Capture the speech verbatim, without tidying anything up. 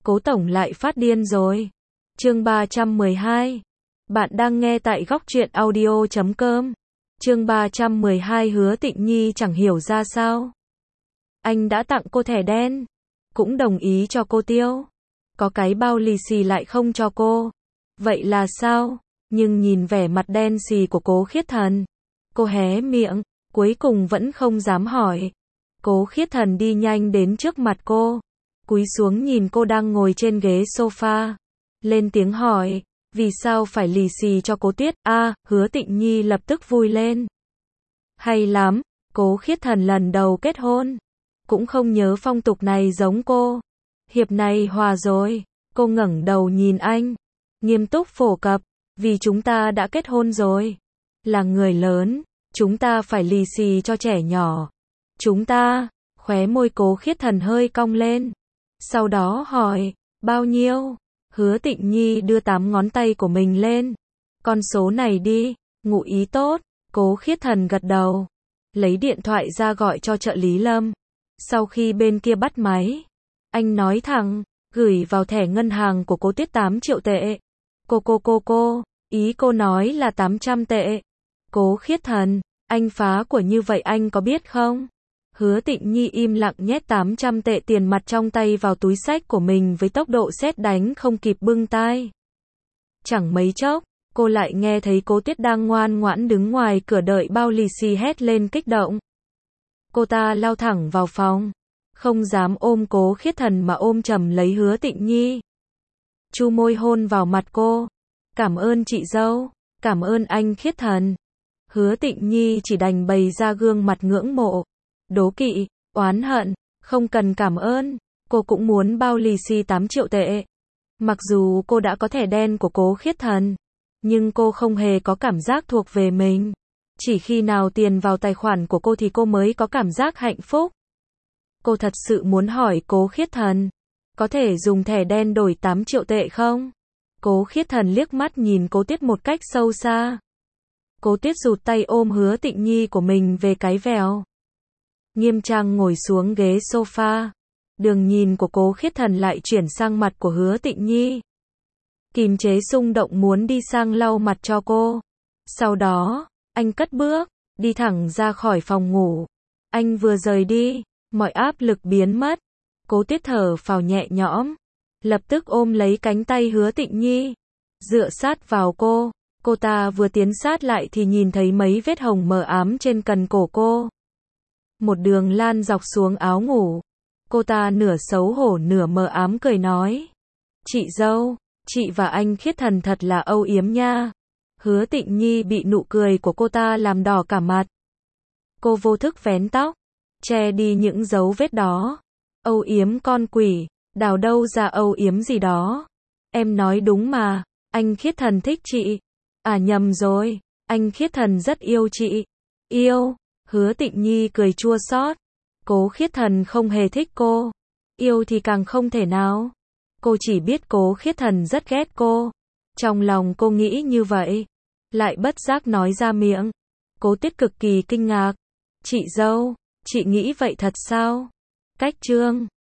Cố tổng lại phát điên rồi. Chương ba trăm mười hai. Bạn đang nghe tại góc truyện audio chấm com. Chương ba trăm mười hai. Hứa Tịnh Nhi chẳng hiểu ra sao. Anh đã tặng cô thẻ đen, cũng đồng ý cho cô tiêu. Có cái bao lì xì lại không cho cô. Vậy là sao? Nhưng nhìn vẻ mặt đen xì của Cố Khiết Thần, cô hé miệng, cuối cùng vẫn không dám hỏi. Cố Khiết Thần đi nhanh đến trước mặt cô, cúi xuống nhìn cô đang ngồi trên ghế sofa, lên tiếng hỏi, vì sao phải lì xì cho Cố Tuyết? A, à, Hứa Tịnh Nhi lập tức vui lên. Hay lắm, Cố Khiết Thần lần đầu kết hôn, cũng không nhớ phong tục này giống cô. Hiệp này hòa rồi. Cô ngẩng đầu nhìn anh, nghiêm túc phổ cập, vì chúng ta đã kết hôn rồi. Là người lớn, chúng ta phải lì xì cho trẻ nhỏ. Chúng ta, khóe môi Cố Khiết Thần hơi cong lên. Sau đó hỏi, bao nhiêu? Hứa Tịnh Nhi đưa tám ngón tay của mình lên. Con số này đi, ngụ ý tốt. Cố Khiết Thần gật đầu, lấy điện thoại ra gọi cho trợ lý Lâm. Sau khi bên kia bắt máy, anh nói thẳng, gửi vào thẻ ngân hàng của Cố Tuyết tám triệu tệ. Cô cô cô cô, ý cô nói là tám trăm tệ. Cố Khiết Thần, anh phá của như vậy anh có biết không? Hứa Tịnh Nhi im lặng nhét tám trăm tệ tiền mặt trong tay vào túi xách của mình với tốc độ sét đánh không kịp bưng tai. Chẳng mấy chốc, cô lại nghe thấy Cố Tuyết đang ngoan ngoãn đứng ngoài cửa đợi bao lì xì hét lên kích động. Cô ta lao thẳng vào phòng, không dám ôm Cố Khiết Thần mà ôm chầm lấy Hứa Tịnh Nhi. Chu môi hôn vào mặt cô. Cảm ơn chị dâu, cảm ơn anh Khiết Thần. Hứa Tịnh Nhi chỉ đành bày ra gương mặt ngưỡng mộ, đố kỵ, oán hận, không cần cảm ơn, cô cũng muốn bao lì xì tám triệu tệ. Mặc dù cô đã có thẻ đen của Cố Khiết Thần, nhưng cô không hề có cảm giác thuộc về mình. Chỉ khi nào tiền vào tài khoản của cô thì cô mới có cảm giác hạnh phúc. Cô thật sự muốn hỏi Cố Khiết Thần, có thể dùng thẻ đen đổi tám triệu tệ không? Cố Khiết Thần liếc mắt nhìn Cố Tuyết một cách sâu xa. Cố Tuyết rụt tay ôm Hứa Tịnh Nhi của mình về cái vèo. Nghiêm trang ngồi xuống ghế sofa. Đường nhìn của Cố Khiết Thần lại chuyển sang mặt của Hứa Tịnh Nhi. Kìm chế xung động muốn đi sang lau mặt cho cô. Sau đó, anh cất bước, đi thẳng ra khỏi phòng ngủ. Anh vừa rời đi, mọi áp lực biến mất. Cố Tuyết thở phào nhẹ nhõm, lập tức ôm lấy cánh tay Hứa Tịnh Nhi, dựa sát vào cô. Cô ta vừa tiến sát lại thì nhìn thấy mấy vết hồng mờ ám trên cần cổ cô. Một đường lan dọc xuống áo ngủ. Cô ta nửa xấu hổ nửa mờ ám cười nói, chị dâu, chị và anh Khiết Thần thật là âu yếm nha. Hứa Tịnh Nhi bị nụ cười của cô ta làm đỏ cả mặt. Cô vô thức vén tóc, che đi những dấu vết đó. Âu yếm con quỷ, đào đâu ra âu yếm gì đó. Em nói đúng mà, anh Khiết Thần thích chị. À nhầm rồi, anh Khiết Thần rất yêu chị. Yêu? Hứa Tịnh Nhi cười chua xót. Cố Khiết Thần không hề thích cô. Yêu thì càng không thể nào. Cô chỉ biết Cố Khiết Thần rất ghét cô. Trong lòng cô nghĩ như vậy, lại bất giác nói ra miệng. Cố Tuyết cực kỳ kinh ngạc. Chị dâu, chị nghĩ vậy thật sao? Cách chương